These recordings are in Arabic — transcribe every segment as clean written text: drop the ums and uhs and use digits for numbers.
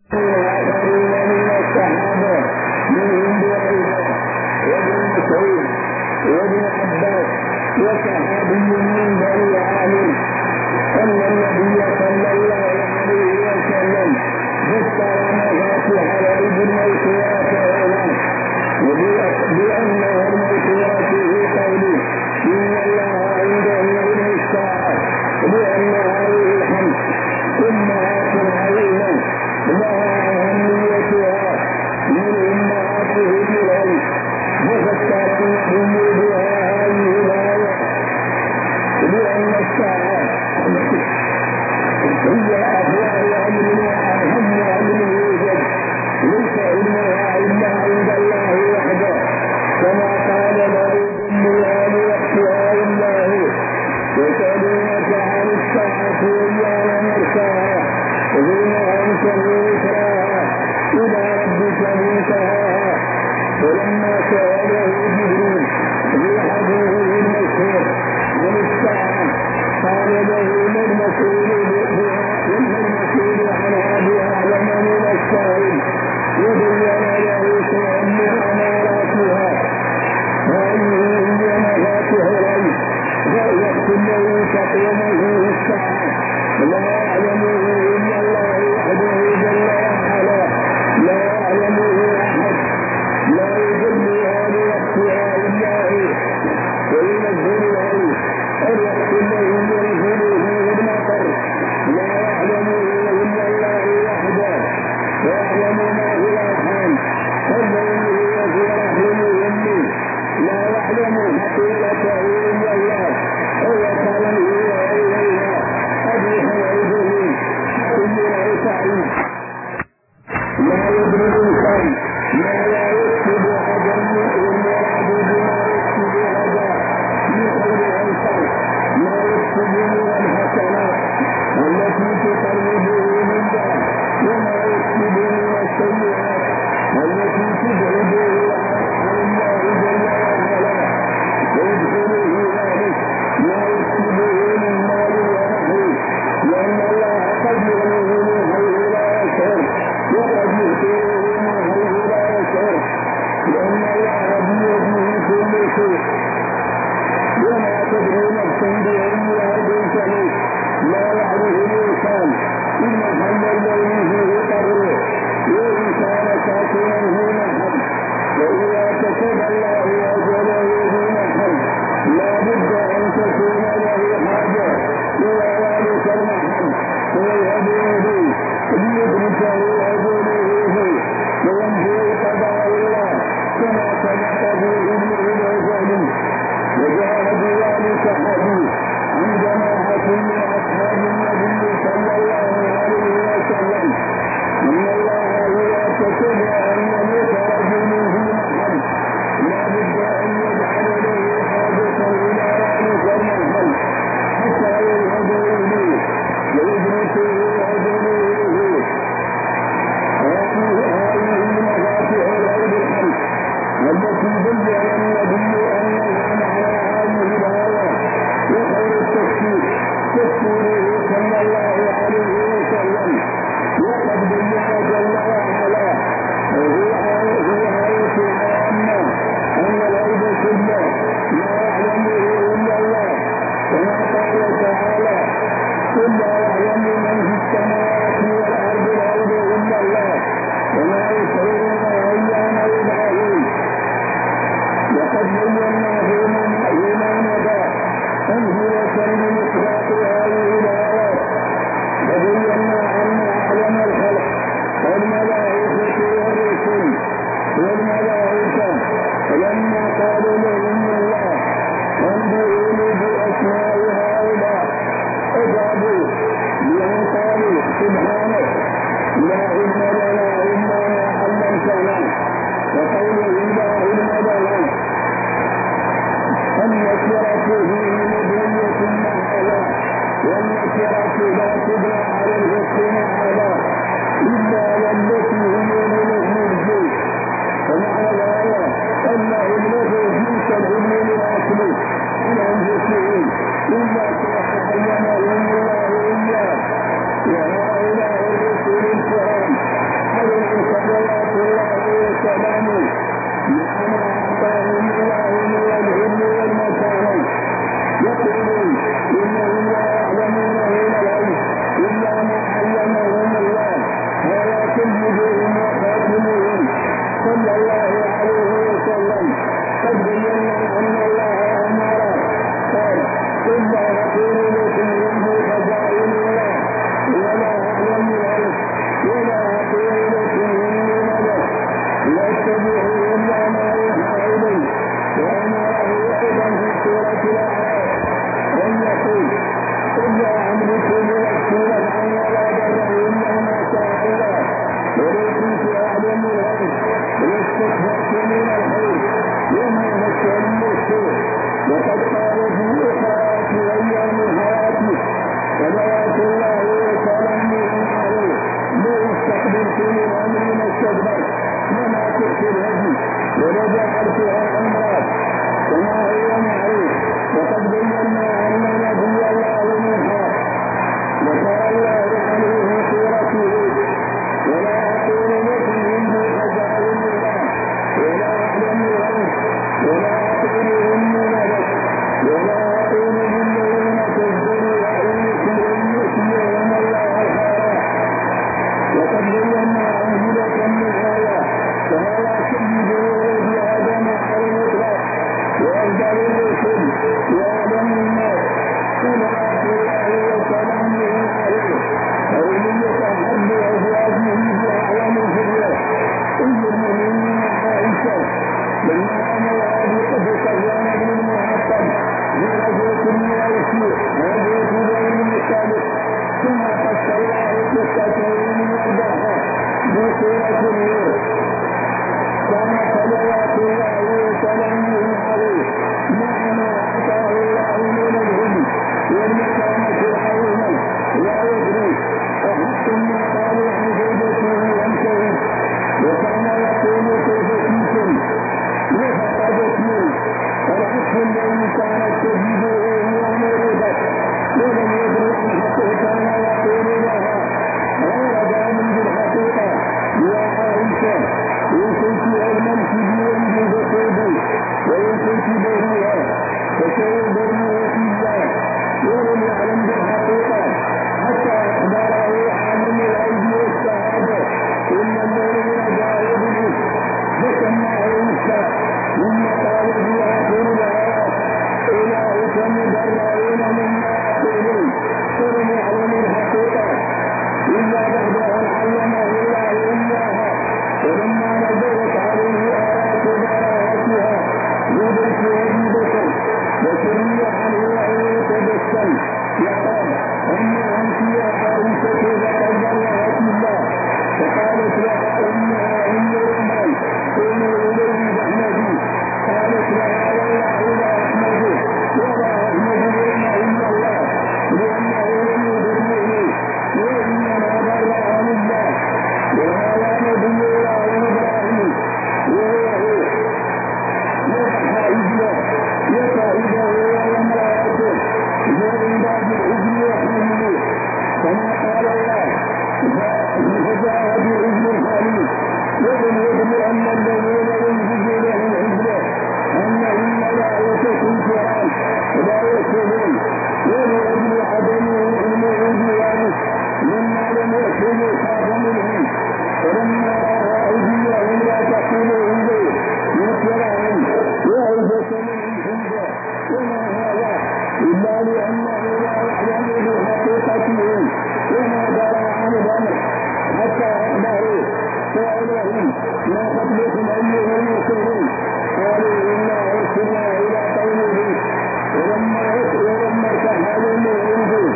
وآخرين من الصحابة منهم بريدة وابن مسعود وابن عباس وصحابي من بني عامر أن النبي صلى الله عليه وسلم ذكر مفاتيح الغيب الموسوعات بأنها الموسوعات في قوله إن الله عنده علم الساعة بأن هذه الخمس أمهات عظيمة لها أهميتها من أمهاته بالعلم وفكر النبي بها هذه الآية بأن الساعة هي أفضل علم وأهم علم يوجد ليس علمها إلا عند الله وحده كما قال لا يضمها لوقتها إلا هو يسألونك عن الساعة أيان مرساها فيما أنت ذكراها إلى ربك منتهاها فلما سأله جبريل في حديثه المشهور عن الساعة قال له ما المسؤول عنها بأعلم من السائل وبين له شيئا من أماراتها هذه هي مفاتيح الغيب فالوقت الذي تقوم فيه الساعة لا يعلمه إلا الله وحده جل وعلا لا يعلمه أحد لا يجلها لوقتها إلا هو وينزل الغيب الوقت الذي ينزل فيه المطر لا يعلمه إلا الله وحده ويعلم ما في الأرحام والذي هو في رحم أمه لا يعلم حقيقته إلا الله ووصله إليها أبيح العزه كل سعيد لا يدرك الإنسان ما لا يكتب أجل المراد بما يكتب غدا من خير الإنسان ما يكتب من الحسنات التي تقربه من الله وما يكتب من السيئات التي تبعده عن الله جل وعلا ويدخله ذلك ما يكتبه من مال ونحوه لأن الله قد يغنيه من حيث لا يشعر وقد يؤتيه من حيث لا يشعر لأن الله بيده كل شيء وما تدري نفس بأي أرض تموت لا يعرف الإنسان إن حل الليل فيه قبره وإن كان ساكنا دون حد وإذا كتب الله أجله دون حد لا بد أن تكون له حاجة إلى ذلك المحل ويذهب إليه ليدركه أجله فيه وينفي قضاء الله كما سبق في علمه الأجل وجاء بذلك حديث عن جماعة من أصحاب النبي صلى الله عليه وسلم إن الله إذا كتب أن يموت رجل في محل لا بد أن يجعل له حاجة إلى ذلك المحل حتى يذهب إليه ويدركه أجله فيه هذه مفاتيح الغيب الخمس التي بين النبي أنها معنى هذه الآية وقد قال في إخراج أيام حياته صلوات الله وسلامه عليه ما استقبلت من أمر مستدبر وما تحت الهدي ورجعتها أمراض كما هو معروف وقد بينا أن نبي الله منها وقال الله عليه سورته ولا أقول لكم إني خزائن الله ولا أعلم الغيب ولا أقول إني ملك ولا أقول للذين كذبوا أعينكم أمتي وهم الله الحياة وقد بينا أمثلة من هذا فهذا سيد ولد آدم على الإطلاق وأفضل الرسل وأعلم الناس صلوات الله وسلامه عليه أولية أحب أزواجه وأعلم الذرية أم المؤمنين عائشة لما أمرها بسفيان بن المعطل بغزوة المياسير غزوة بني الصالح ثم قص الله قصتين وارضاها بسورة النور كان صلوات الله وسلامه عليه مع ما أعطاه الله من الهدى والمكانة العظيمة لا يدري وحق ما قالوا عن زوجته وانتهي وكان يقول كيف كنتم وفقدتني العفو الذي كانت تجده هو مريضة ولم يدري عن حقه كان يقول لها غير دام بالحقيقة يا عائشة إن كنت علما في بيدي فقودي وإن كنت بريئة فشيء بريئة إياه ولم يعلم بالحقيقة حتى أخبره عالم الغيب والشهادة إن المؤمن جاهد به فسمى عيسى ثم قال في آخر الآيات أولئك مبرؤون مما يقولون ولم يعلم الحقيقة إلا بعد أن علمه الله إياها ولما نزلت عليه آيات براءتها نزلت أبي بكر وسمي عنه أن يتبسم يقال أما أنت يا عائشة فقد برأت الله فقالت لها إنها أم الرحمن قومي إليه بأحمدي قالت لها والله لا أحمده ولا أحمد اليوم إلا الله لأنه لم يبرئني وإنما برأني الله وهذا نبي الله إبراهيم وهو يضحى إبنه يطعده وامرأته من بعد الإذن وحمله كما قال الله فجاء بإذن الخليل وإن يدري أن الذين ينزل لهم عزله أنهم ملائكة كرام لا يكذبون ولأجل عدمه علمه بذلك مما لم يكونوا خاف منهم فلما رأى أيديهم لا تقول إليه يكرههم وعزة من عنده وما هذا إلا لأنه لا يعلم بحقيقتهم وما درى عن الأمر حتى أخبروا سألهم ما قبلكم أيها المسلمون قالوا إنا أرسلنا إلى قومه ولما ارتحلوا من عنده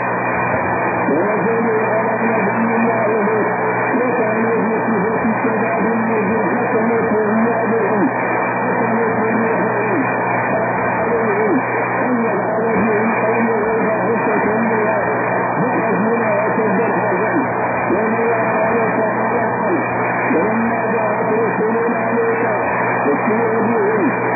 ونزلوا على نبي الله وكانوا في صفة الشباب الذي حكمت وزيادهم حكمت وزيادهم عليهم أن يفعل بهم قومه فاحشة الله بحزنها وشد الحزن وما قال تعالى عنه ولما جاءت رسلنا عليك تسير بهم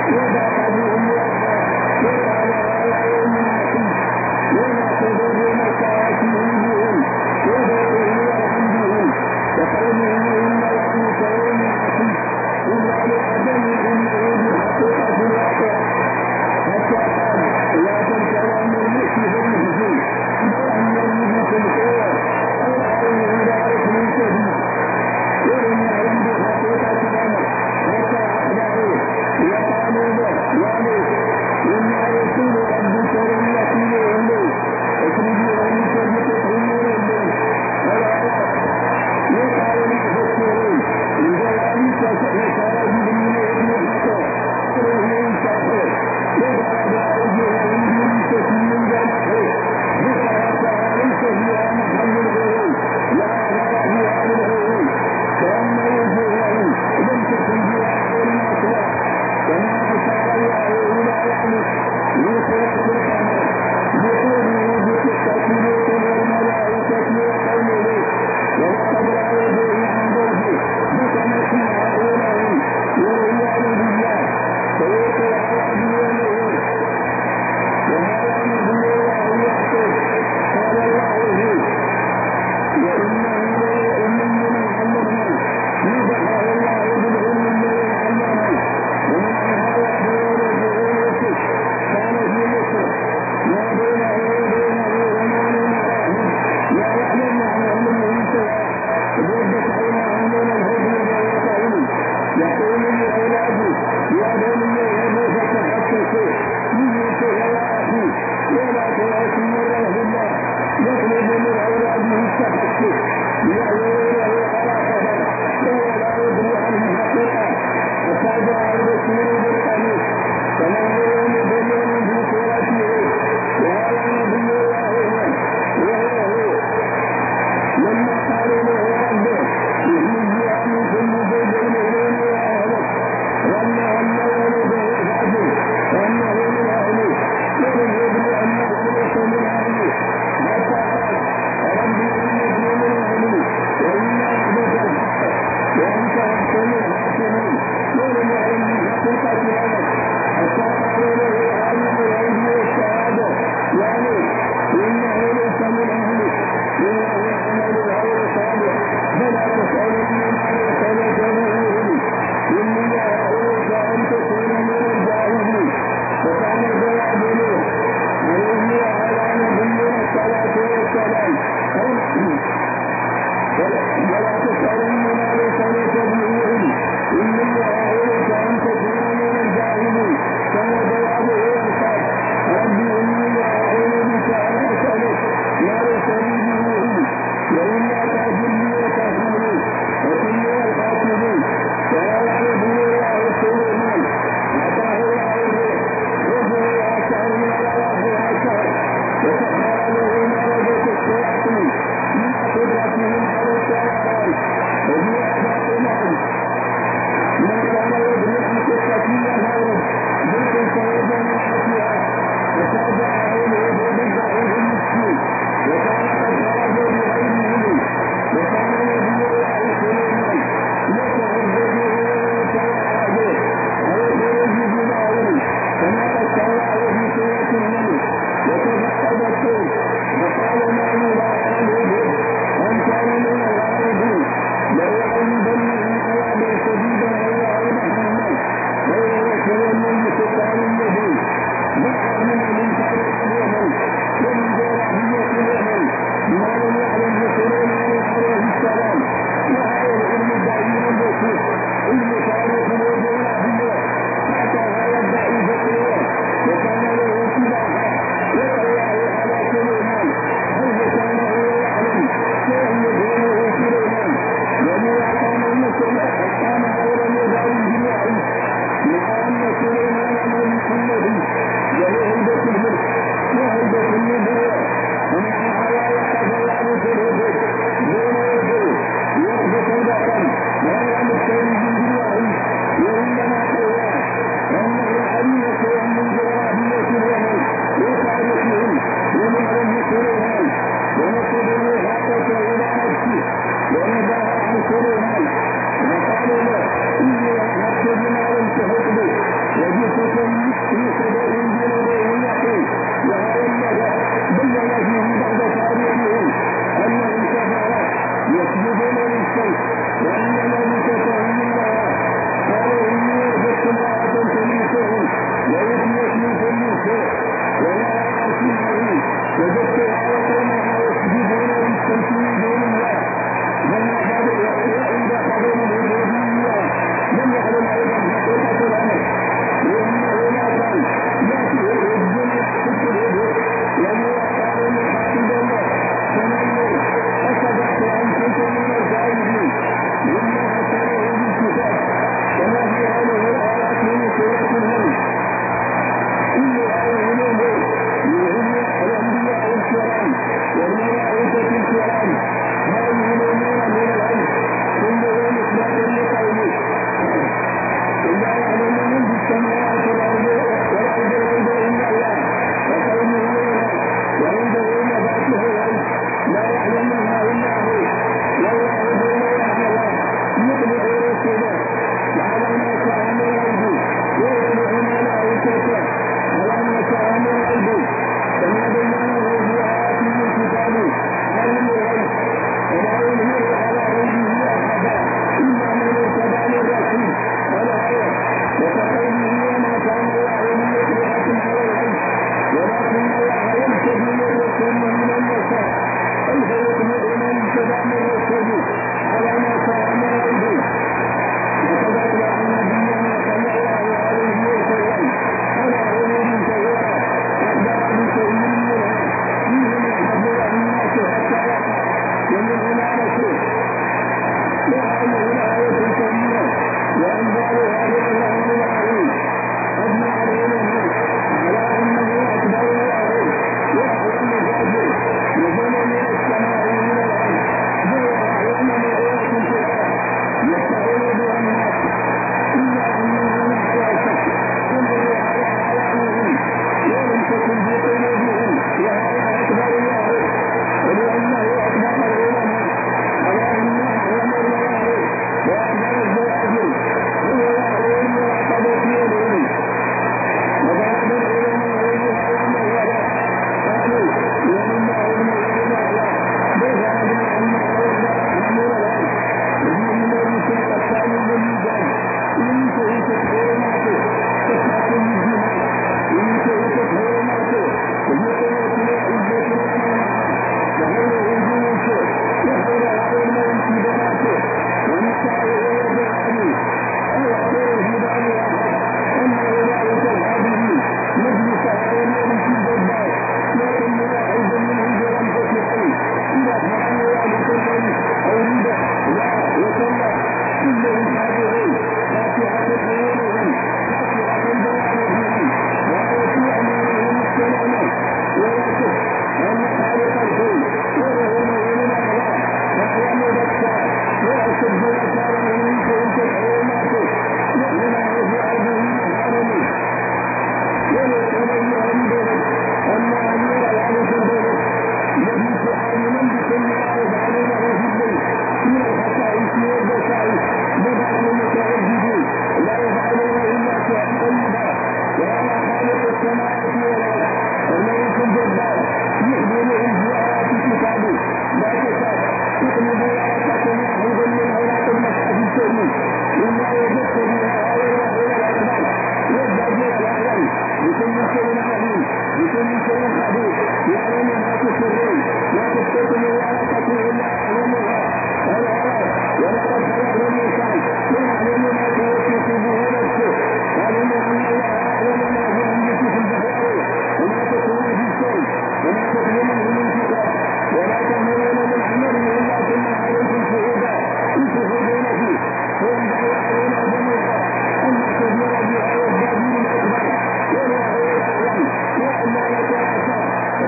في سبب جنوبه يقول وهذا بين فيه بعد تاريخه أنهم كفروا يسجدون للشمس وأنما بكفرهم الله قالوا إني وجدت امرأة تميتهم ويحيت من كل شيء ولا أعصيه وجدتها وقومها يسجدون للشمس من دون الله من أخذ وإن أخذوا من الهدوية لم يعلم أيضا حقيقة الأمر لأنه لا كان يأتي الرجل يحسد الهدوء وهو قال من حسد الله فمنه أصدقت أن كنت من الجاهلين مما أتاه بالكتاب كما في هذه الآيات من سورة الهند كل آية منهم يهم الأنبياء الكرام والملائكة الكرام هذه الأمور من العلم كلها مثبات لقوله إلا يعلم من في السماوات والأرض الغيب إلا الله وقوله هنا وعنده مفاتيح الغيب لا يعلمها إلا هو والله يعلم يطلع رسله على ما شاء من الغيب ويطلع ملائكته على ما شاء من الغيب كما بينه في آيات من كتابه علم الغيب ولا يظهر على غيبه أحدا إلا من ارتضى من رسول الآية وكقوله وما كان الله ليطلعكم على الغيب ولكن الله يرتضي من رسول من النساء أي فيطلع من ارتضى من رسوله على ما شاء من الغيب وكذلك أن نبينا صلى الله عليه وسلم على أمور كثيرة أخبر بشيء منها فيه من حفظ الناس حتى يقع ومن هنا رسول وهذه الآية الكريمة وأنزالها بالله العظيم قد نعلمه على أنه أكبر الله وأعلم فاجر نزل من السماء من الأرض هو أعلم آيات في الأرض يستعين بها الناس إلا أنه على شك كله على أعلامهم ولم تكن في قلوبهم وهذا أكبر الله ولأنه أكبر العلماء على أن أعلم الله وأكبر الزواجر هو يعلم وعقب في العلم وبعض العلماء يعلم ولا قالوا ولله ابن العلماء بغض أن أعرض أمر الأرض وفيه ذلك الثاني بالميزان إن كنت حرماته تسعة الجهاد إن كنت حرماته ويقوم عزة الأمانة وغير الجنوش وغير علم انتباهاته ونسعه ويدعاني أو غير الهدى واحد أما أولئك الهادين مجلس عليهم في الجبار لكن ملاحظ منهم برمزة إذا فعل ذلك الذي أورده لا وصلى كلهم حاضرين فاتحة قلوبهم فاتحة بوالدهم وآية أمانهم السلامة ويأتف أن خالق الكون وله من الأعلى وهو مبكر وأشد أثاره منكم كحرماته وهنا في أرضه محارمه وليس عنده أما أمير العرش البلد الذي تعالما بكل ما يفعلونه في الليل من الخصائص والبشائر بدأ المتعجبين لا يفعلون إلا شيئا طيبا وأنا خالق السماوات والأرض الملك الجبار يخبرهم في آيات كتابه لا تخاف تقلب آياتك واحدا من آيات المصحف الكريم إلا وجدت بها آية الأكبر والبديع الأعلم بكل شيء عليم بكل شيء خبير يعلم ما تسرون لا تستيقظ الآيات إلا أعلمها ولقد خلقنا الإنسان ويعلم ما توسوس به نفسه علم أن الله أعلم ما هو أنبت في البحار وما تكون في الشيء وما تكلمه من كتاب ولا تعملون من عمل إلا كنا عليكم شهودا إن تفيدون فيه وينبع علينا جميعا أن نعتبر بها والبادين الأكبر والله يعلم وأن لا نتعسى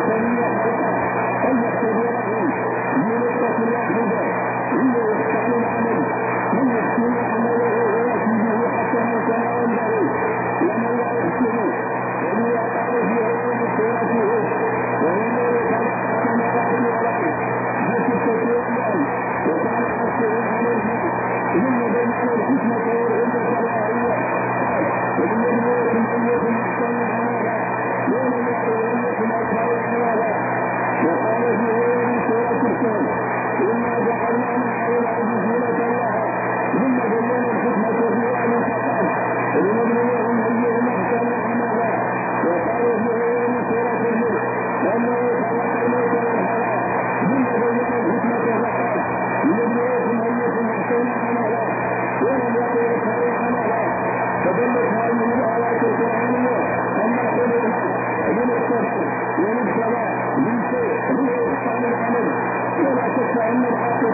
البشرية خلقه أن يختبرهم بنقطة واحدة هي إحسان العمل من يحسن عمله ويأتي به حسنا كما ينبغي ومن لا يحسنه ولذا قال في غير سورته وإنه خلق السماوات والأرض بستة أيام وكان عرشه على الماء ثم بين الحكمة والعلم الشرعية وليبلوكم أيكم أحسن عملا ومن يعلمكم أكبر عملا وقال في غير سورة الكهف إنا جعلنا على الأرض زينة لها ثم بين الحكمة في أهل الخطاب ولنبلوهم أيهم أحسن عملا وقال في غير سورة الملك أنه خلق الموت والحياة ثم بين الحكمة فقال لنبلوكم أيكم أحسن عملا ولم يقل خير عملا فدلت هذه الآيات القرآنية أن خلقنا لنختبر ونبتلى بالشيء هو إحسان العمل ولا شك أن العاقل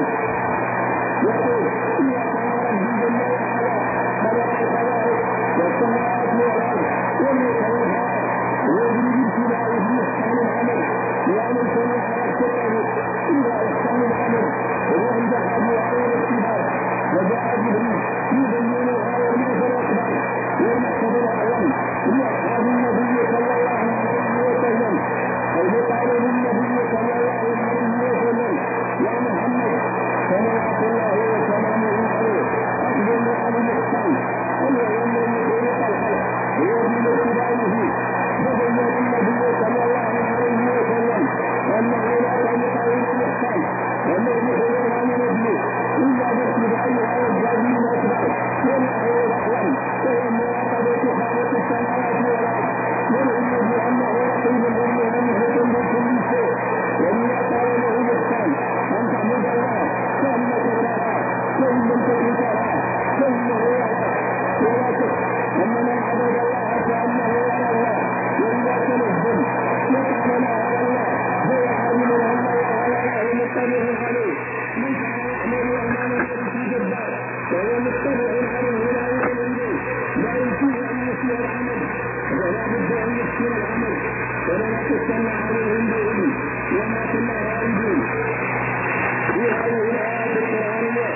يقول إذا كان ربي جل وعلا خلق الخلائق والسماوات والأرض والمخلوقات ويجري ابتلاء في إحسان العمل لأن الجميع يتبعه إلى إحسان العمل وعند هذه آية الاختبار وجاء جبريل يبين الآية المثل الأكبر والمقصد الأعظم لأصحاب النبي صلى الله عليه وسلم حيث قال للنبي صلى الله عليه وسلم يا محمد صلوات الله وسلامه عليه أخبرنا عن الإحسان أن يعلم خلق الخلق ويجب اتباعه فبين النبي صلى الله عليه وسلم أنه لا طريق إلى الإحسان والذي خلق عن نبيه إلا باتباع الأجابين الأكبر وما هو الأعلم وهو مراقبة خالق السماوات والأرض والعلم بأنه رقيب ومهمة بكل شيء وإذا قال له الإحسان أن تعبد الله كأنك تراه فإن لم تكن تراه فإنه يراك ولا شك أن من عبد الله كأنه يرى الله وإذا تنزل يفعل ما على الله هو عالم أن الله على الله مطلع عليه من كان يعمل أمانة في جبار وهو مطلع عليه لا يؤمن لا يمكن أن يسير العمل ولا بد أن يسير العمل ولا تستمع عليهم بهم وما كنا غائبين في هذه الآيات القرآنية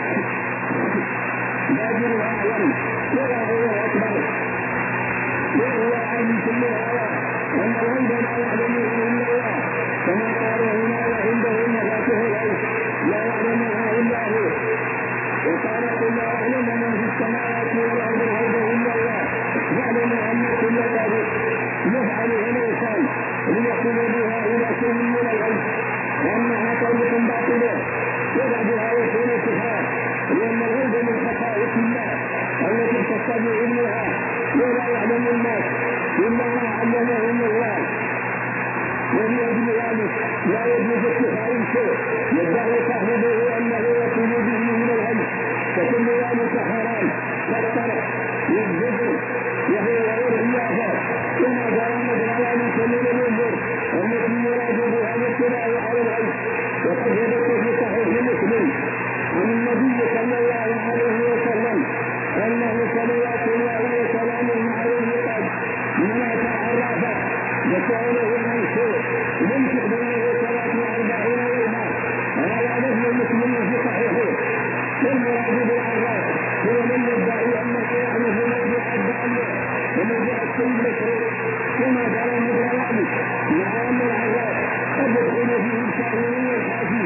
باجر الأعلم ولا هو أكبر وهو عالم كل هذا أن الغيب لا يعلمه إلا الله كما قال هنا وعنده مفاتيح الغيب لا يعلمها إلا هو وقال قل لا يعلم من في السماوات والأرض الغيب إلا الله يعلم أن كل ذلك يفعله الإنسان ليصل بها إلى شيء من الغيب وأنها طريق باطلة وبعدها يكون كفار لأن الغيب من خصائص الله التي تستطيع علمها ولا يعلم الناس إلا ما علمهم الله ولأجل ذلك لا يجوز اتخاذ شيء يدعي صاحبه أنه يكون به من الغيب فكل ذلك حرام كالطرح والزبر وهو غير اليافع كما درامد ذلك من الأمور التي يراد بها الاطلاع على الغيب وقد ثبت في صحيح مسلم عن النبي صلى الله عليه وسلم أنه صلوات الله وسلامه عليه قال من أتى عرافة وسأله عن شيء يمسك بينه 43 يوما هذا نفي مسلم في صحيحه والمراد بالعراف هو من يدعي أنه يعرف نبي عبد الله ومرجع السيد مشروع كما قال المدرعاني مع أن العراف قد يدخل فيه الشاهدين والحافي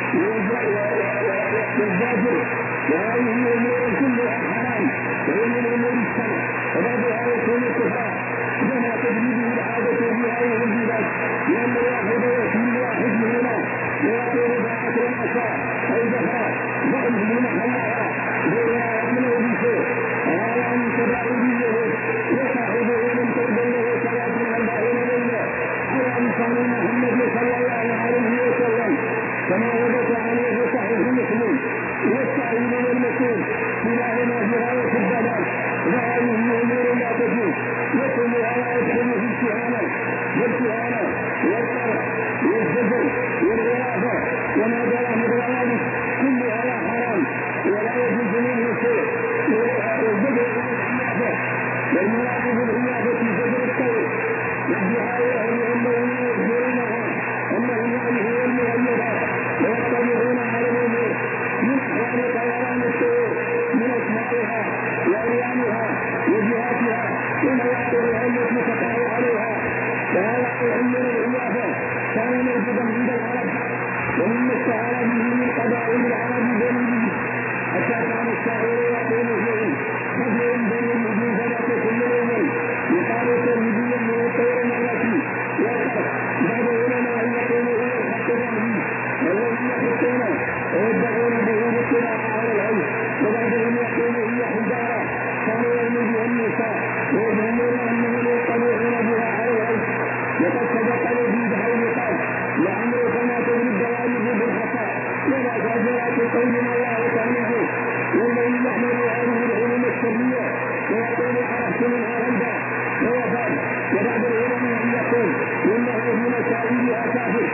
والزاجر وهذه الأمور كلها حرام وهي من أمور السنة وبعدها يكون كفار كما تجريبه العادة في هذه البلاد لأن الواحد يأتي واحد من هنا ويأتي رباعة العشاء أو دفع بعض من محلها ولا يأمنه بشيء وهذا من تباعده وصاحبه من تقبله 43 ليلة على أمثال محمد صلى الله عليه وسلم كما ثبت عليه صحيح مسلم والسعيد والمسؤول كلاهما في غاية الضلال وهذه أمور لا تجوز وكلها لا يدخل في الكهانة والكهانة والطرح والزجر والغرافة وما جرى مثل ذلك كلها حرام ولا يجوز منه شيء والزجر والعيافة والمراقب العيافة في زجر الطير والدعاء أهل أنه يخبرونه الهدى ويطلعون على الامور من احوال طيران الطيور من اسمائها واعلامها وجهاتها ومواقعها التي تقع عليها. وهذا العلم والعيافه كان موجودا عند العرب ومما اشتهر به من قبائل العرب بينهم حتى كان الشاعر يقول فيهم خذوا بين النجوم فلا كل يوم يقال ترهيبيا من الطير التي وقف بعض العلماء يقول هو الحق ظاهري والذين يحطون ويدعون به الاطلاع على العلم وبعضهم يقول هي حجاره كانوا يرمي بها النساء ويظنون انهم يطلعون بها على العلم. وقد سبق الذي بحول قال لعمري فما تغني الدوائب بالحصى ولا زاجرات قول الله تعالى والذي يحمل هذه العلوم الشرعيه ويقول عرفت منها غيبا ويفعل. وبعض العلماء يقول انه في مسائلها كافر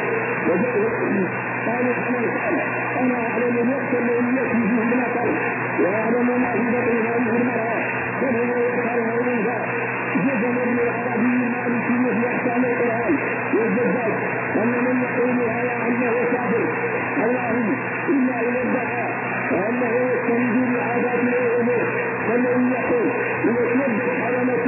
قال حمل قال انا اعلم الوقت الذي يكفي فيه المطر واعلم ما في بطن هذه المراه فهو يفعل هذا جزم ابن العربي المالكي في احكام القران والزجاج ان من يقول على انه كافر الله الا الى الدعاء وانه يستند بعادات الامور والذي يقول يتنبه حرمه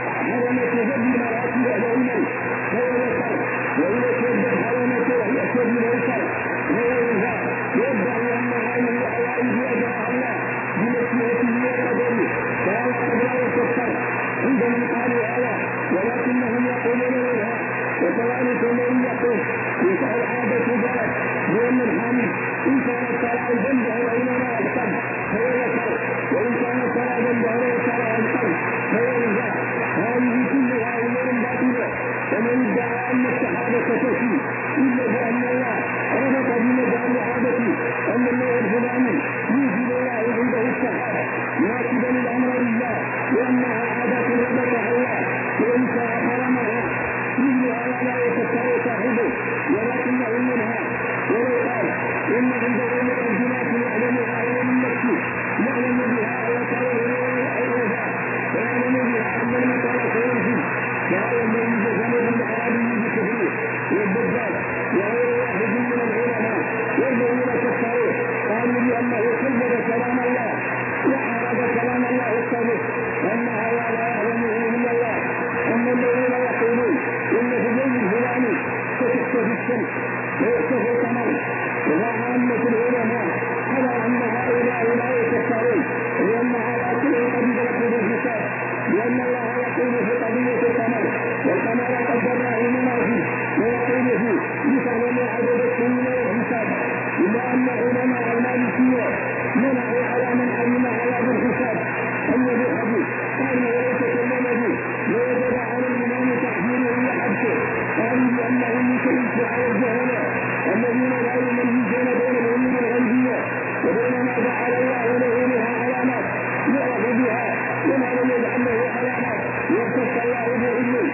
جد مراتب دائما فهو يسر واذا تنبه حرمه يحسب اليسر فهو ينهى يدعي ان هذه الحوائج ادعاها الله بمشيئته وقدره فهذا قد لا يكفر عندما قالوا هذا ولكنهم يقولون منها. وكذلك الذي يقول يسأل عادة ذلك بأن الحامد إن كانت ترى الجنب أو إنما القلب فهو يسر وإن كانت ترى الجنب أو ترى القلب فهو يزع. هذه كلها أمور باطلة ومن ادعى أن الصحابة تكفي إلا بأن الله ربط بمجال عادته أن النوع الفلاني يوجد الله عنده الصحابة ناقبا الأمر لله لأنها عادة ربطها الله وإن شاء حرمها مثلها لا يتكر صاحبه ولكنه منها. ولو قال إن عنده مقدمات يعلمها هو من نفسه يعلم بها وتعلم أيضا ويعلم بها أن المطر سينزل فهذا الذي جزمه العربي بكثير والدجال وغير واحد من العلماء والذين كفروا قالوا بأنه كذب كلام الله وحرد كلام الله الصادق أن هذا لا يعلمه إلا الله. أما الذين يقولون إن في اليوم الفلاني ستختفي الشمس ويختفي القمر وعامة العلماء على أن هؤلاء لا يكفرون لأن هذا كله قبيلة بالحساب لأن الله يقول في قضية القمر والقمر قدرناه منازل ويقول فيه يسأل عدد السنين والحساب إلا أن علماء المالكية منعوا على من علم على بالحساب أن بالحديث قالوا ويتكلم به ويجب على الإمام تحميله وحبسه قالوا بأنه يكلف على الجهلاء الذين لا يميزون بين العلوم الغيبية وبين ما جعل الله له منها علامات يعرف بها وما لم يجعل له علامات يختص الله بعلمه.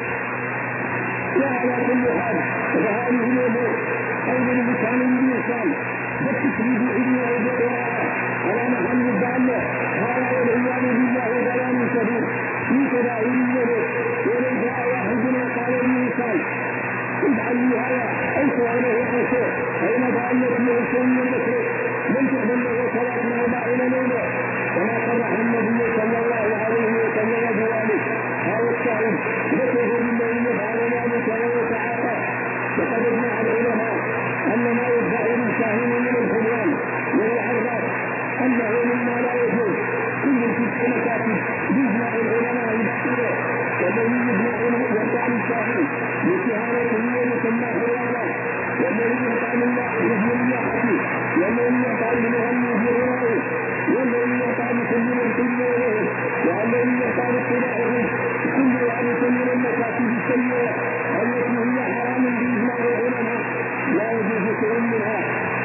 وعلى كل حال فهذه الأمور قول الإنسان بالإنسان بالتشريف علمه وبقراءه على محل الدالة هذا والعياذ بالله ضلال كبير في تداعيه وليس واحد قال الإنسان اجعل لي هذا أنت عليه قصور أين فعلت له شيء من المشرك لم تقبل له صلاة ما إلى ليلة كما صرح النبي صلى الله عليه وسلم بذلك. هذا الشاهد ذكر بالذي يفعل ذلك ويتعاطى. وقد اجمع العلماء أن ما يدعى للشاهد من الحلوان والعرات أنه مما لا يجوز كل تلك المكاتب يجمع العلماء الباطلة والذي يجمع يدعى للشاهد بشهادته ويسمى حلالا والذي يقال الله حزب الله حكيم والذي يقال لهم يجرونه والذي يقال كل من كل له والذي يقال اتباعه كل ذلك من المكاتب السيئة التي هي حرام بإجماع العلماء لا يجوز شيء منها.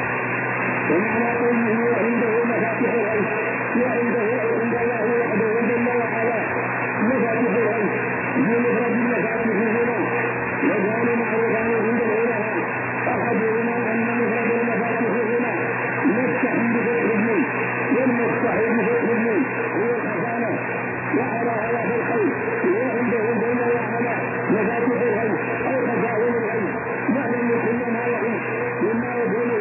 ومعنى قوله وعنده مفاتيح الغيب وعنده عند الله وحده جل وعلا مفاتيح الغيب بمفرد المفاتيح هنا وكان معروفان عند العلماء احدهما ان مفرد المفاتيح هنا مستحيل بالحلم والمستحيل بالحلم هو الخزانه وعلى هذا في الخير وعنده جل وعلا مفاتيح الغيب او خزائن الغيب يعلم كل ما يعيش مما يكون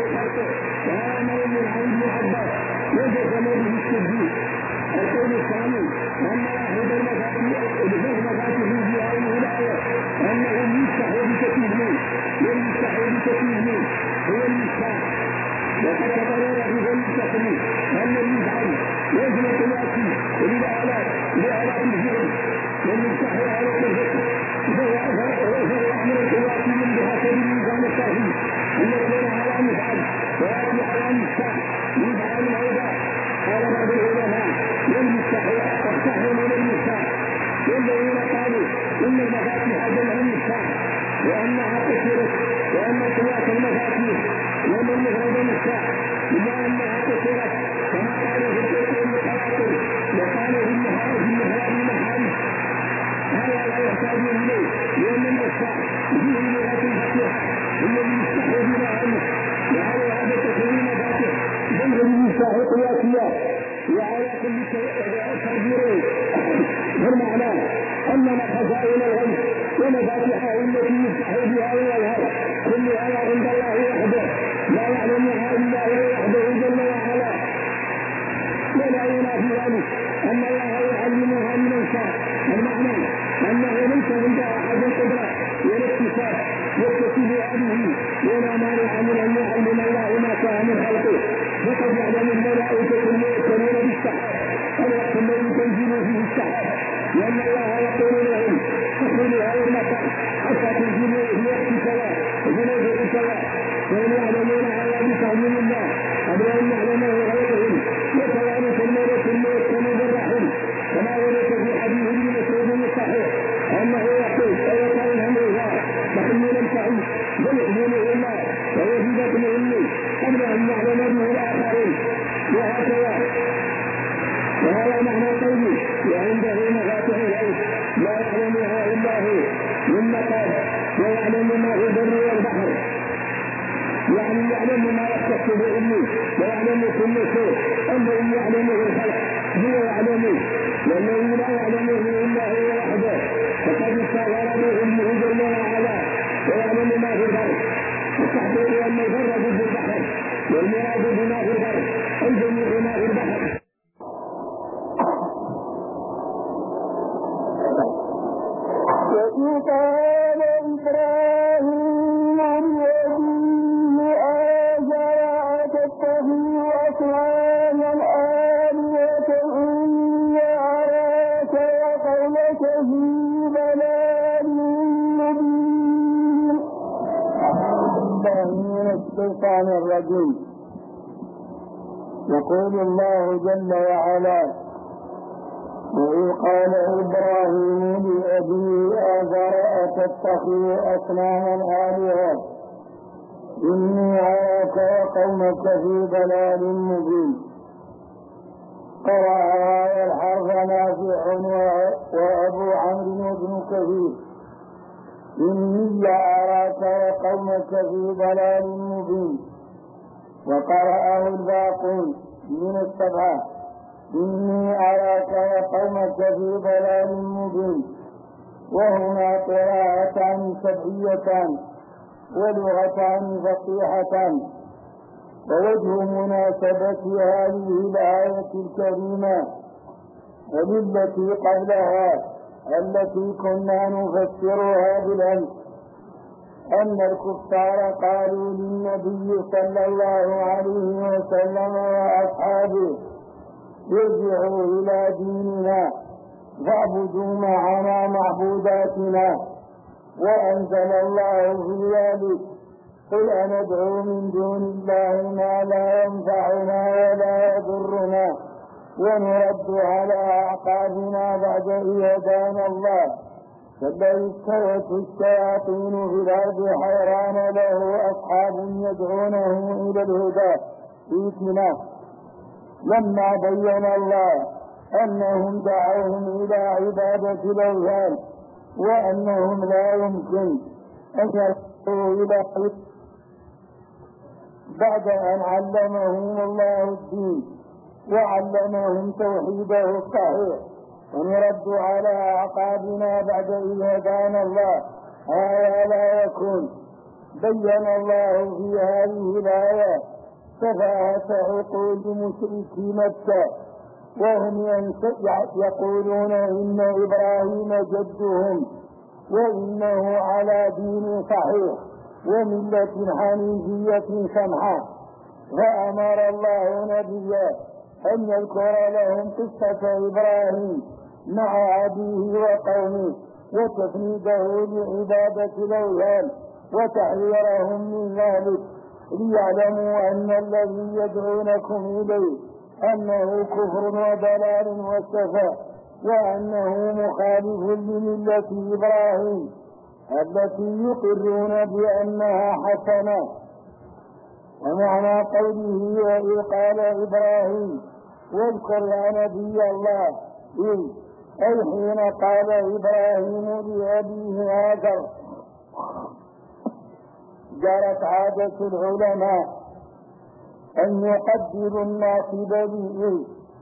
التكليف هو المفتاح. وقد تقرر في ذلك التكليف أن المفعل يجمع يأتي لآلات الفعل والمفتاح آلة الفعل، فهو أمر القوات من بحسب الميزان التوحيد أن يكون على مفعل ويأتي على مفتاح يفعل العباد. قال بعض العلماء والمفتاح يفتحون للمفتاح، والذين قالوا إن المفاتيح جمع المفتاح وأنها كثيرة وأن قوات المفاتيح ومن مفرد المفتاح بما أنها كثيرة كما قالوا في الكتب المتواتر وقالوا في المهراب المحارم. هذا لا يحتاج إليه لأن المفتاح فيه لغة الفاتحة الذي يفتح بما عنه، وعلى هذا تكون مفاتيح جمع المفتاح قياسية وعلى كل تقديرين. والمعنى أن خزائن الغيب ومفاتيحه التي يفتح بها ويظهر كلها عند الله وحده لا يعلمها إلا هو وحده جل وعلا، ولا ينافي ذلك أن الله يعلمها من شاء. المعنى أنه ليس عند أحد القدرة ولا اكتساب يكتسب هذه ولا مانع من أن يعلم الله ما شاء من خلقه. وقد يعلم الملائكة المؤمنون بالسحاب الوقت الذي تنزل فيه السحاب، لأن الله يقول لهم تخلوا هذا المكان حتى تنزلوا في وقت سواء وجنوب سواء، وهم يعلمون على بتعليم الله قبل أن يعلمه غيرهم. وكذلك الملك الموكل بالرحم كما ورد في حديث ابن مسعود الصحيح أنه يقول أيقظ الأمر الله تحمل السعيد بل يحمله الله ويزيد ابنه قبل أن يعلم به الآخرين. وهذا معنى قوله وعنده مفاتيح الغيب لا يعلمها إلا هو من مقام ويعلم ما في البر والبحر، يعني يعلم ما يختص بعلمه ويعلم كل شيء. الذي يعلمه الخلق هو يعلمه، والذي لا يعلمه إلا هو وحده فقد استغفر بعلمه جل وعلا ويعلم ما في البر. التحقيق أن البر في البحر والمراد بما في البر الجميع ما في البحر. وإذ قال إبراهيم لأبيه آزر أتتخذ أصناما آلهة إني أراك وقومك في ضلال مبين. من الشيطان الرجيم. يقول الله جل وعلا وإذ قال إبراهيم لأبيه آزر أتتخذ أصناما آلهة إني أراك وقومك في ضلال مبين. قرأ هذا الحرف نافع وأبو عمرو بن كثير إني أراك وقومك في ضلال مبين. وقرأه الباقون من السبعة إني أراك وقومك في ضلال مبين. وهما قراءتان سبعيتان ولغتان فصيحتان. ووجه مناسبة هذه الآية الكريمة وللتي قبلها التي كنا نفسرها بالأمس أن الكفار قالوا للنبي صلى الله عليه وسلم وأصحابه ارجعوا إلى ديننا فاعبدوا معنا معبوداتنا. وأنزل الله في ذلك قل أندعو من دون الله ما لا ينفعنا ولا يضرنا ونرد على أعقابنا بعد إذ هدانا الله بل استوت الشياطين في الأرض حيران له أصحاب يدعونه إلى الهدى ائتنا. لما بين الله أنهم دعوهم إلى عبادة الأوثان وأنهم لا يمكن أن يصلوا إلى بعد أن علمهم الله الدين وعلمهم توحيده الصحيح ونرد على أعقابنا بعد إذ هدانا الله هذا لا يكون. بين الله في هذه الآية سفاهة عقول مشركي مكة وهم يقولون إن إبراهيم جدهم وإنه على دين صحيح وملة حنيفية سمحة. فأمر الله نبيه أن يذكر لهم قصة إبراهيم مع أبيه وقومه وتفنيده لعبادة الأوثان وتحذيرهم من ذلك، ليعلموا أن الذي يدعونكم إليه أنه كفر وضلال وسفه، وأنه مخالف لملة إبراهيم التي يقرون بأنها حسنة. ومعنى قوله وإذ قال إبراهيم واذكر يا نبي الله أي حين قال إبراهيم لأبيه آزر. جرت عادة العلماء أن يقدروا الناصب به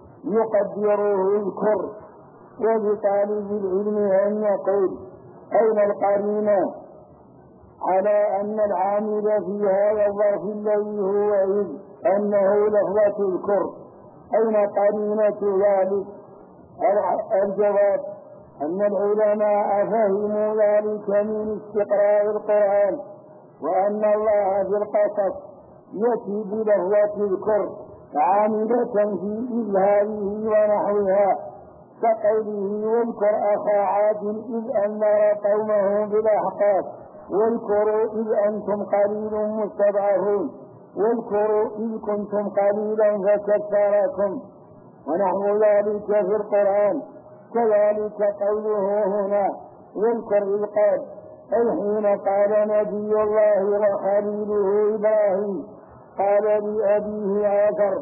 يقدروه اذكر، ولطالب العلم أن يقول أين القرينة على أن العامل في هذا الظرف الذي هو إذ أنه لفظة اذكر، أين قرينة ذلك؟ الجواب أن العلماء فهموا ذلك من استقراء القرآن، وأن الله في القصص يأتي بلفظة اذكر عاملة في إذهابه ونحوها، كقوله واذكر أخا عاد إذ أنذر قومه بالأحقاف، واذكروا إذ أنتم قليل مستضعفون، واذكروا إذ كنتم قليلا فكثركم، ونحو ذلك في القرآن. كذلك قوله هنا واذكر إذ قال أي حين قال نبي الله وخليله إبراهيم قال لأبيه آزر.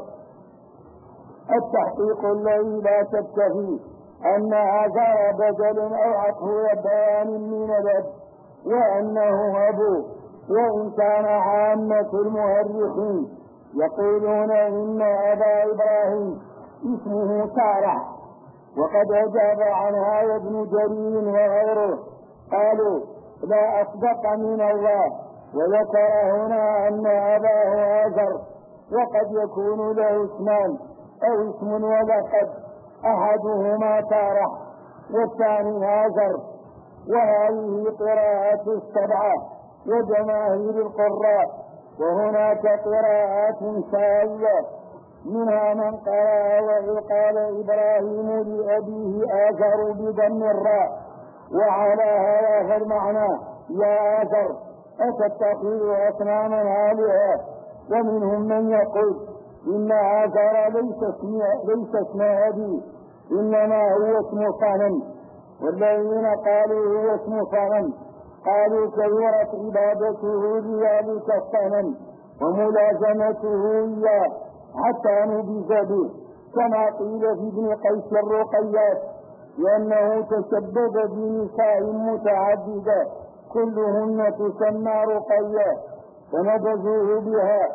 التحقيق الذي لا شك فيه أن آزر بدل أو عطف بيان من الأب وأنه أبوه، وإن كان عامة المؤرخين يقولون إن أبا إبراهيم اسمه سارح، وقد أجاب عن هذا ابن جرير وغيره قالوا لا أصدق من الله، وذكر هنا أن أباه آزر، وقد يكون له اسمان أو اسم ولقب أحدهما سارح والثاني آزر. وهذه قراءة السبعة وجماهير القراء، وهناك قراءات شاذة منها من قرأ وإذ قال إبراهيم لأبيه آزر بضم الراء، وعلى هذا فالمعنى يا آزر أتتخذ أصناما آلهة. ومنهم من يقول إن آزر ليس اسم أبي إنما هو اسم صنم، والذين قالوا هو اسم صنم قالوا كثرت عبادته لذلك الصنم وملازمته إياه حتى نبذ به، كما قيل في ابن قيس الرقيات لأنه تشبب بنساء متعددة كلهن تسمى رقية فنبذوه بها.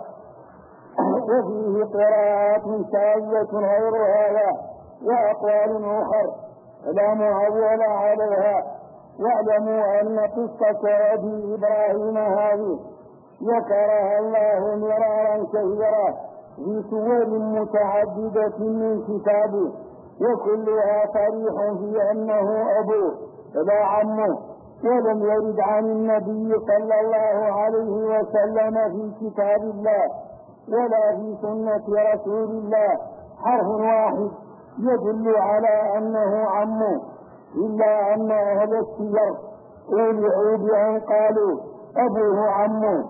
وفيه قراءات شاذة غير هذا وأقوال أخر لا معول عليها. واعلموا أن قصة أبي إبراهيم هذه ذكرها الله مرارا كثيرا في سور متعددة من كتابه، وكلها صريح في أنه أبوه لا عمه، ولم يرد عن النبي صلى الله عليه وسلم في كتاب الله ولا في سنة رسول الله حرف واحد يدل على أنه عمه، إلا أن أهل السير أولعوا بأن قالوا أبوه عمه.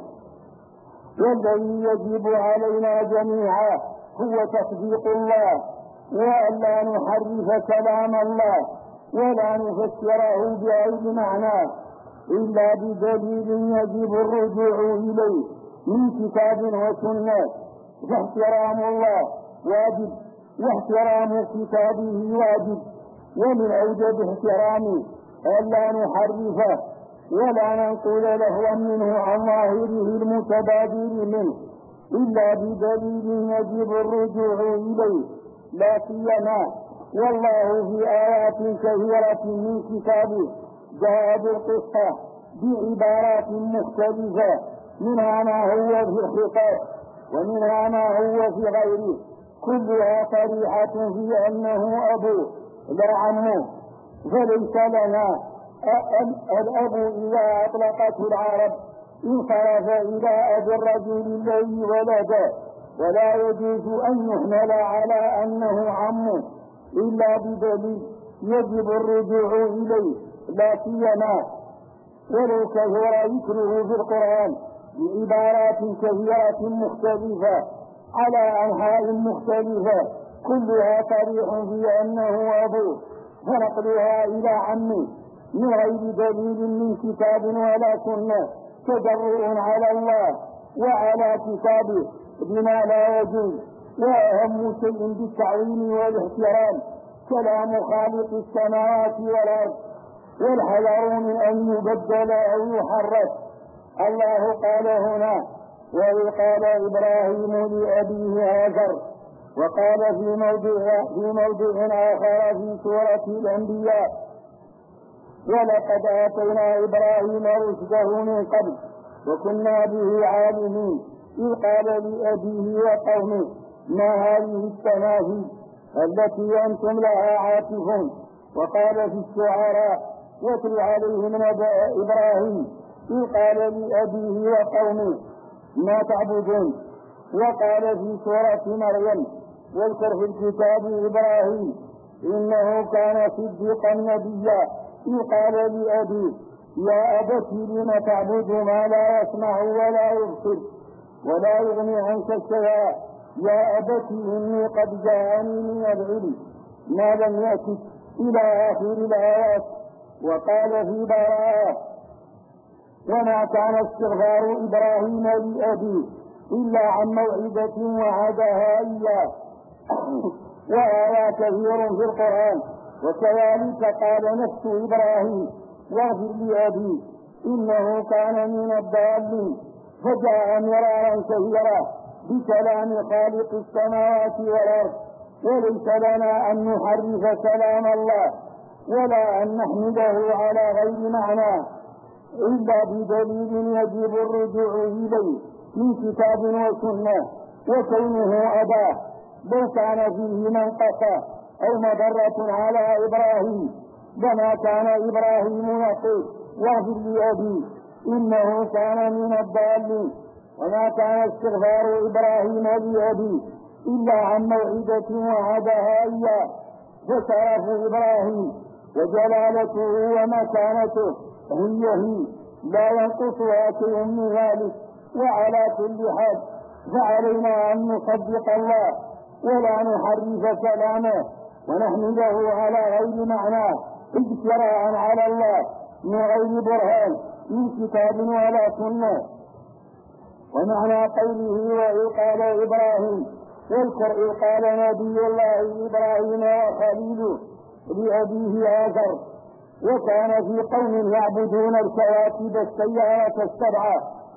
والذي يجب علينا جميعا هو تصديق الله، وألا نحرف كلام الله ولا نفسره بأي معنى إلا بدليل يجب الرجوع إليه من كتاب وسنة. فاحترام الله واجب واحترام كتابه واجب، ومن أوجب احترامه ألا نحرفه ولا ننقل لهوا منه عن ظاهره المتبادر منه إلا بدليل يجب الرجوع إليه، لا سيما والله في آيات كثيرة من كتابه جاء بالقصة بعبارات مختلفة، منها ما هو في الخطاب ومنها ما هو في غيره، كلها صريحة في أنه أبوه لا عمه. فليس لنا الأب إذا أطلقته العرب انصرف إلى أبي الرجل الذي ولده، ولا يجوز أن يحمل على أنه عمه إلا بدليل يجب الرجوع إليه، لا سيما ولو كثر ذكره في القرآن بعبارات كثيرة مختلفة على أنحاء مختلفة كلها صريح في أنه أبوه، فنقلها إلى عمه من غير دليل من كتاب ولا سنة تجرؤ على الله وعلى كتابه بما لا يجوز. وأهم شيء بالتعظيم والاحترام كلام خالق السماوات والأرض، والحذر من أن يبدل أو يحرف. الله قال هنا: وإذ قال إبراهيم لأبيه آزر، وقال في موضع آخر في سورة الأنبياء: ولقد آتينا إبراهيم رشده من قبل وكنا به عالمين، إذ قال لأبيه وقومه: ما هذه التماثيل التي أنتم لها عاكفون. وقال في الشعراء: واتل عليهم نبأ إبراهيم إذ قال لأبيه وقومه: ما تعبدون. وقال في سورة مريم: واذكر في الكتاب إبراهيم إنه كان صديقا نبيا، إذ قال لأبيه: يا أبت لم تعبد ما لا يسمع ولا يبصر ولا يغني عنك شيئا، يا أبت إني قد جاءني من العلم ما لم يأتك، إلى آخر الآيات. وقال في براءة: وما كان استغفار إبراهيم لأبيه إلا عن موعدة وعدها إياه. وآيات كثير في القرآن. وكذلك قال نفس إبراهيم: واغفر لأبي إنه كان من الضالين. فجاء مرارا كثيرا بكلام خالق السماوات والأرض، وليس لنا أن نحرف كلام الله ولا أن نحمده على غير معناه إلا بدليل يجب الرجوع إليه من كتاب وسنة. وكونه أباه لو كان فيه منقصة أو مضرة على إبراهيم لما كان إبراهيم يقول: واغفر لأبي إنه كان من الضالين. وما كان استغفار إبراهيم لأبي إلا عن موعدة وعدها إياه. فشرف إبراهيم وجلالته ومكانته هي لا ينقصها شيء من ذلك. وعلى كل حال فعلينا أن نصدق الله ولا نحرف كلامه ونحمله على غير معناه اجتراء على الله من غير برهان من كتاب ولا سنة. ومعنى قوله: وإذ قال إبراهيم، واذكر إذ قال نبي الله إبراهيم وخليله لأبيه آزر. وكان في قوم يعبدون الكواكب السيارة السبعة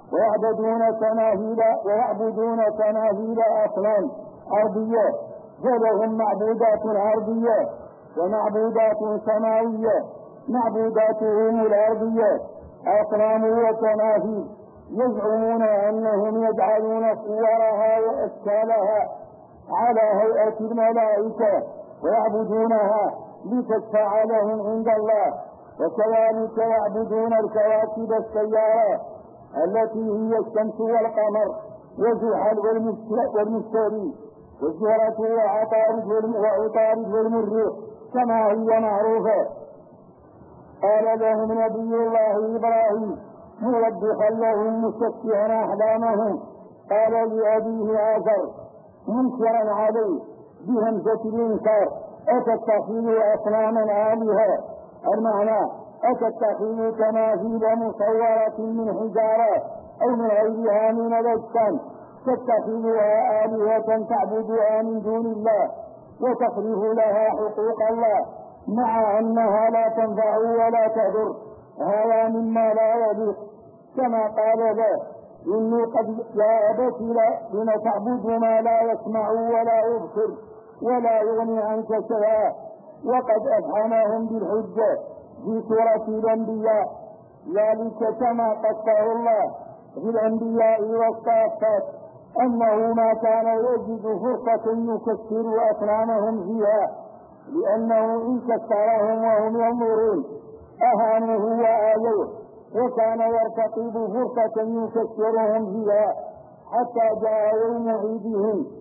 ويعبدون تماثيل أصنام أرضية، فلهم معبودات أرضية ومعبودات سماوية. معبوداتهم الأرضية أصنام وتماثيل، يزعمون أنهم يجعلون صورها وأشكالها على هيئة الملائكة ويعبدونها لتشفع لهم عند الله. وكذلك يعبدون الكواكب السيارة التي هي الشمس والقمر وزحل والمشتري والزهرة وعطارد والمريخ كما هي معروفة. قال لهم نبي الله إبراهيم موضحا لهم مشكعا أحلامهم، قال لأبيه آزر منكرا عليه بهمزة الإنكار: أتتخذ أصناما آلهة؟ المعنى: أتتخذ تماثيل مصورة من حجارة أو من غيرها من الأجسام تتخذها آلهة تعبدها من دون الله وتصرف لها حقوق الله مع أنها لا تنفع ولا تضر، هذا مما لا يليق. كما قال له: إني قد يا أبت لم تعبد ما لا يسمع ولا يبصر ولا يغني عنك شيئا. وقد أفهمهم بالحجة في سورة الأنبياء، ذلك كما قصه الله في الأنبياء والصافات أنه ما كان يجد فرصة يكسر أصنامهم فيها، لأنه إن كسرهم وهم ينظرون أهانوه وآلوه وكان يرتقب فرصة يكسرهم فيها حتى جاء يوم عيدهم